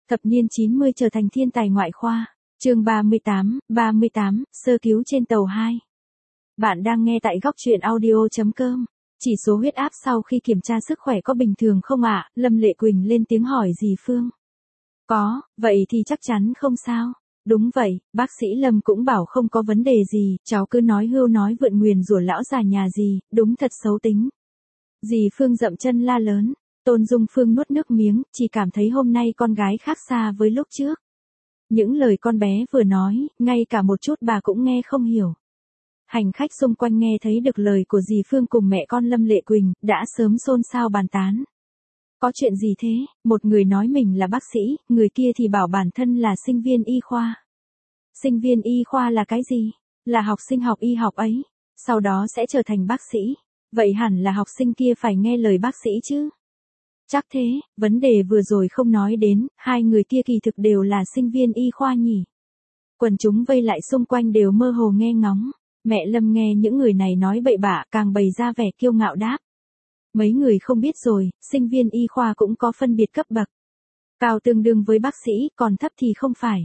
Thập niên 90 trở thành thiên tài ngoại khoa. Chương 38, sơ cứu trên tàu 2. Bạn đang nghe tại góc truyện audio.com. Chỉ số huyết áp sau khi kiểm tra sức khỏe có bình thường không ạ? Lâm Lệ Quỳnh lên tiếng hỏi dì Phương. Có, vậy thì chắc chắn không sao. Đúng vậy, bác sĩ Lâm cũng bảo không có vấn đề gì, cháu cứ nói hưu nói vượn nguyền rủa lão già nhà dì, đúng thật xấu tính. Dì Phương dậm chân la lớn. Tôn Dung Phương nuốt nước miếng, chỉ cảm thấy hôm nay con gái khác xa với lúc trước. Những lời con bé vừa nói, ngay cả một chút bà cũng nghe không hiểu. Hành khách xung quanh nghe thấy được lời của dì Phương cùng mẹ con Lâm Lệ Quỳnh, đã sớm xôn xao bàn tán. Có chuyện gì thế? Một người nói mình là bác sĩ, người kia thì bảo bản thân là sinh viên y khoa. Sinh viên y khoa là cái gì? Là học sinh học y học ấy, sau đó sẽ trở thành bác sĩ. Vậy hẳn là học sinh kia phải nghe lời bác sĩ chứ? Chắc thế, vấn đề vừa rồi không nói đến, hai người kia kỳ thực đều là sinh viên y khoa nhỉ. Quần chúng vây lại xung quanh đều mơ hồ nghe ngóng. Mẹ Lâm nghe những người này nói bậy bạ càng bày ra vẻ kiêu ngạo đáp. Mấy người không biết rồi, sinh viên y khoa cũng có phân biệt cấp bậc. Cao tương đương với bác sĩ, còn thấp thì không phải.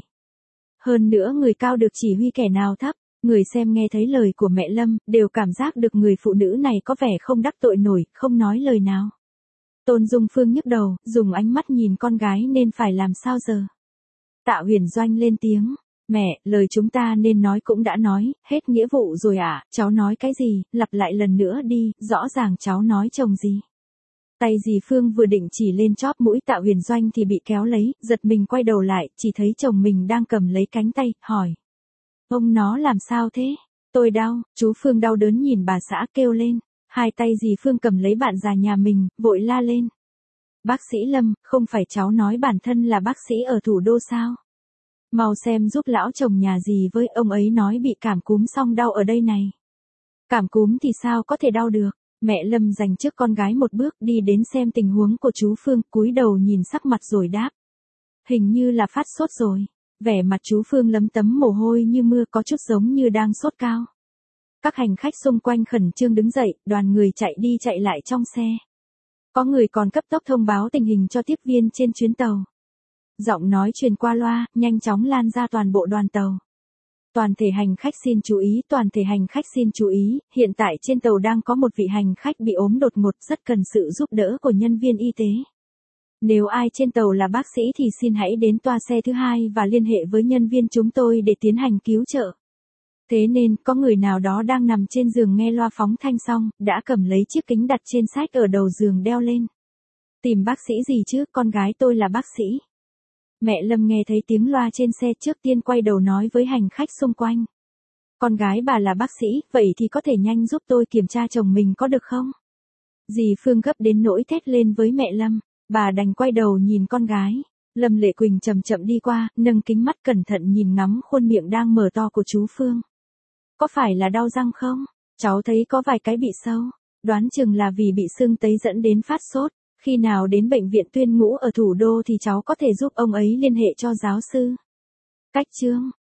Hơn nữa người cao được chỉ huy kẻ nào thấp. Người xem nghe thấy lời của mẹ Lâm, đều cảm giác được người phụ nữ này có vẻ không đắc tội nổi, không nói lời nào. Tôn Dung Phương nhức đầu, dùng ánh mắt nhìn con gái nên phải làm sao giờ. Tạ Huyền Doanh lên tiếng. Mẹ, lời chúng ta nên nói cũng đã nói, hết nghĩa vụ rồi à, cháu nói cái gì, lặp lại lần nữa đi, rõ ràng cháu nói chồng gì. Tay dì Phương vừa định chỉ lên chóp mũi Tạ Huyền Doanh thì bị kéo lấy, giật mình quay đầu lại, chỉ thấy chồng mình đang cầm lấy cánh tay, hỏi. Ông nó làm sao thế? Tôi đau, chú Phương đau đớn nhìn bà xã kêu lên. Hai tay dì Phương cầm lấy bạn già nhà mình, vội la lên. Bác sĩ Lâm, không phải cháu nói bản thân là bác sĩ ở thủ đô sao? Mau xem giúp lão chồng nhà dì với, ông ấy nói bị cảm cúm xong đau ở đây này. Cảm cúm thì sao có thể đau được? Mẹ Lâm giành trước con gái một bước đi đến xem tình huống của chú Phương, cúi đầu nhìn sắc mặt rồi đáp. Hình như là phát sốt rồi. Vẻ mặt chú Phương lấm tấm mồ hôi như mưa, có chút giống như đang sốt cao. Các hành khách xung quanh khẩn trương đứng dậy, đoàn người chạy đi chạy lại trong xe. Có người còn cấp tốc thông báo tình hình cho tiếp viên trên chuyến tàu. Giọng nói truyền qua loa, nhanh chóng lan ra toàn bộ đoàn tàu. Toàn thể hành khách xin chú ý, toàn thể hành khách xin chú ý, hiện tại trên tàu đang có một vị hành khách bị ốm đột ngột, rất cần sự giúp đỡ của nhân viên y tế. Nếu ai trên tàu là bác sĩ thì xin hãy đến toa xe thứ 2 và liên hệ với nhân viên chúng tôi để tiến hành cứu trợ. Thế nên, có người nào đó đang nằm trên giường nghe loa phóng thanh xong, đã cầm lấy chiếc kính đặt trên sách ở đầu giường đeo lên. Tìm bác sĩ gì chứ, con gái tôi là bác sĩ. Mẹ Lâm nghe thấy tiếng loa trên xe trước tiên quay đầu nói với hành khách xung quanh. Con gái bà là bác sĩ, vậy thì có thể nhanh giúp tôi kiểm tra chồng mình có được không? Dì Phương gấp đến nỗi thét lên với mẹ Lâm, bà đành quay đầu nhìn con gái. Lâm Lệ Quỳnh chậm chậm đi qua, nâng kính mắt cẩn thận nhìn ngắm khuôn miệng đang mở to của chú Phương. Có phải là đau răng không? Cháu thấy có vài cái bị sâu. Đoán chừng là vì bị sưng tấy dẫn đến phát sốt. Khi nào đến bệnh viện Tuyên Ngũ ở thủ đô thì cháu có thể giúp ông ấy liên hệ cho giáo sư. Cách chương.